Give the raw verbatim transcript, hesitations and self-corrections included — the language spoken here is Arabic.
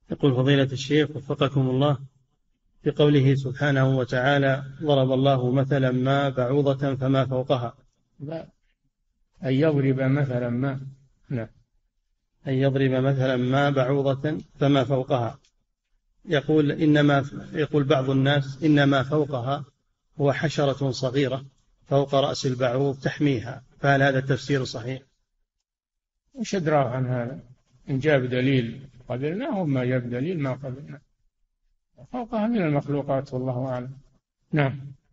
يقول فضيلة الشيخ وفقكم الله، في قوله سبحانه وتعالى ضرب الله مثلا ما بعوضة فما فوقها. لا، أن يضرب مثلا ما. نعم. أن يضرب مثلا ما بعوضة فما فوقها. يقول إنما يقول بعض الناس إنما فوقها هو حشرة صغيرة فوق رأس البعوض تحميها، فهل هذا التفسير صحيح؟ وش أدراه عن هذا؟ إن جاب دليل قبلنا، وما جاب دليل ما قبلنا. فوقها من المخلوقات والله أعلم. نعم.